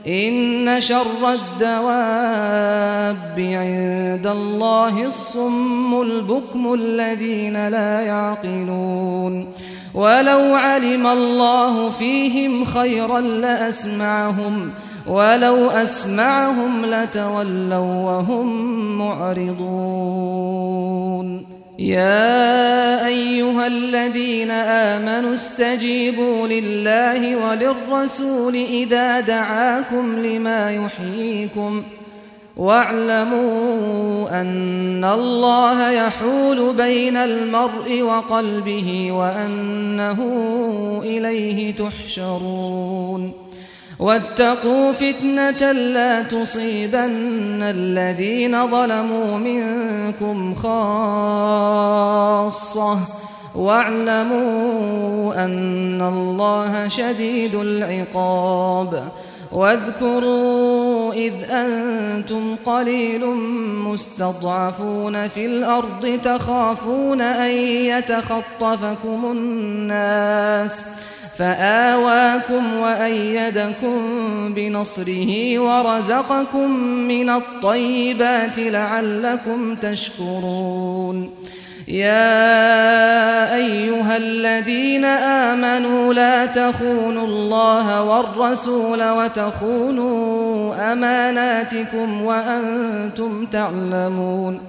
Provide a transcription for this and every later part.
إن شر الدواب عند الله الصم البكم الذين لا يعقلون ولو علم الله فيهم خيرا لأسمعهم ولو أسمعهم لتولوا وهم معرضون يا أيها الذين آمنوا استجيبوا لله وللرسول إذا دعاكم لما يحييكم واعلموا أن الله يحول بين المرء وقلبه وأنه إليه تحشرون واتقوا فتنة لا تصيبن الذين ظلموا منكم خاصة واعلموا أن الله شديد العقاب واذكروا إذ أنتم قليل مستضعفون في الأرض تخافون أن يتخطفكم الناس فآواكم وأيدكم بنصره ورزقكم من الطيبات لعلكم تشكرون يا أيها الذين آمنوا لا تخونوا الله والرسول وتخونوا أماناتكم وأنتم تعلمون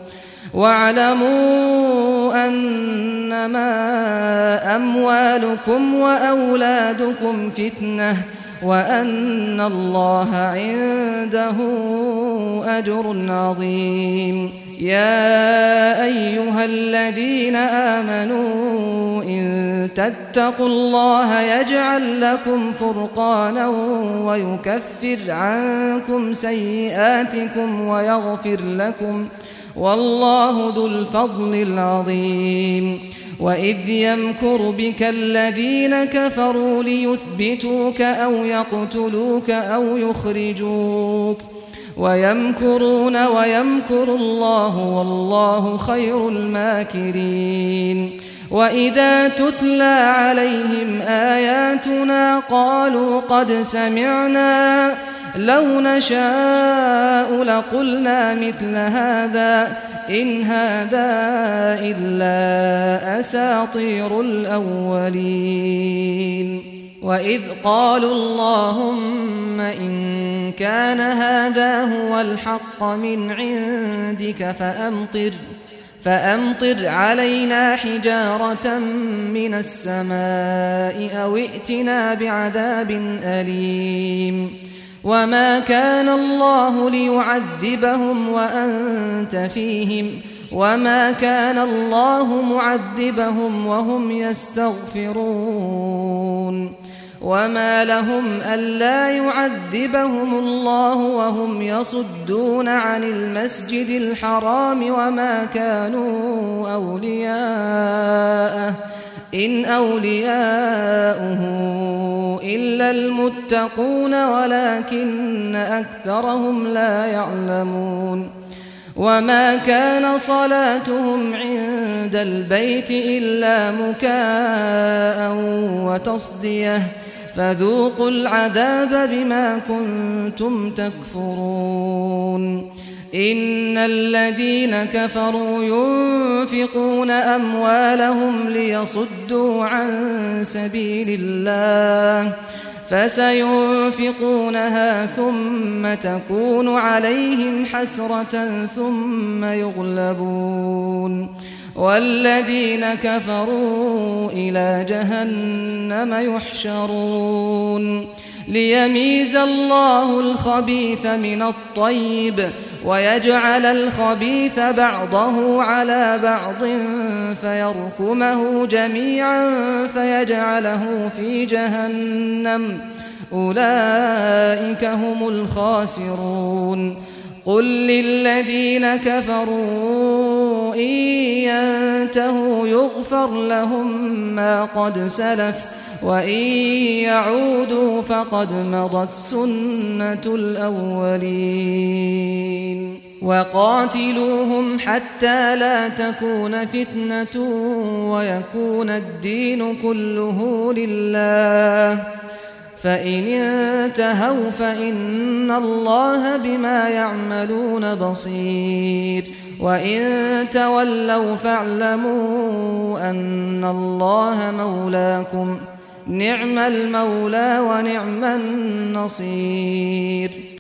واعلموا أنما أموالكم وأولادكم فتنة وأن الله عنده أجر عظيم يا أيها الذين آمنوا إن تتقوا الله يجعل لكم فرقانا ويكفر عنكم سيئاتكم ويغفر لكم والله ذو الفضل العظيم وإذ يمكر بك الذين كفروا ليثبتوك أو يقتلوك أو يخرجوك ويمكرون ويمكر الله والله خير الماكرين وإذا تتلى عليهم آياتنا قالوا قد سمعنا لو نشاء لقلنا مثل هذا إن هذا إلا أساطير الأولين وإذ قالوا اللهم إن كان هذا هو الحق من عندك فأمطر علينا حجارة من السماء أو ائتنا بعذاب أليم وما كان الله ليعذبهم وأنت فيهم وما كان الله معذبهم وهم يستغفرون وما لهم ألا يعذبهم الله وهم يصدون عن المسجد الحرام وما كانوا أولياءه إن أولياؤه إلا المتقون ولكن أكثرهم لا يعلمون وما كان صلاتهم عند البيت إلا مكاء وتصدية فذوقوا العذاب بما كنتم تكفرون إن الذين كفروا ينفقون أموالهم ليصدوا عن سبيل الله فسينفقونها ثم تكون عليهم حسرة ثم يغلبون والذين كفروا إلى جهنم يحشرون ليميز الله الخبيث من الطيب ويجعل الخبيث بعضه على بعض فيركمه جميعا فيجعله في جهنم أولئك هم الخاسرون قل للذين كفروا إن ينتهوا يغفر لهم ما قد سلف وإن يعودوا فقد مضت سنة الأولين وقاتلوهم حتى لا تكون فتنة ويكون الدين كله لله فإن انتهوا فإن الله بما يعملون بصير وإن تولوا فاعلموا أن الله مولاكم نعم المولى ونعم النصير.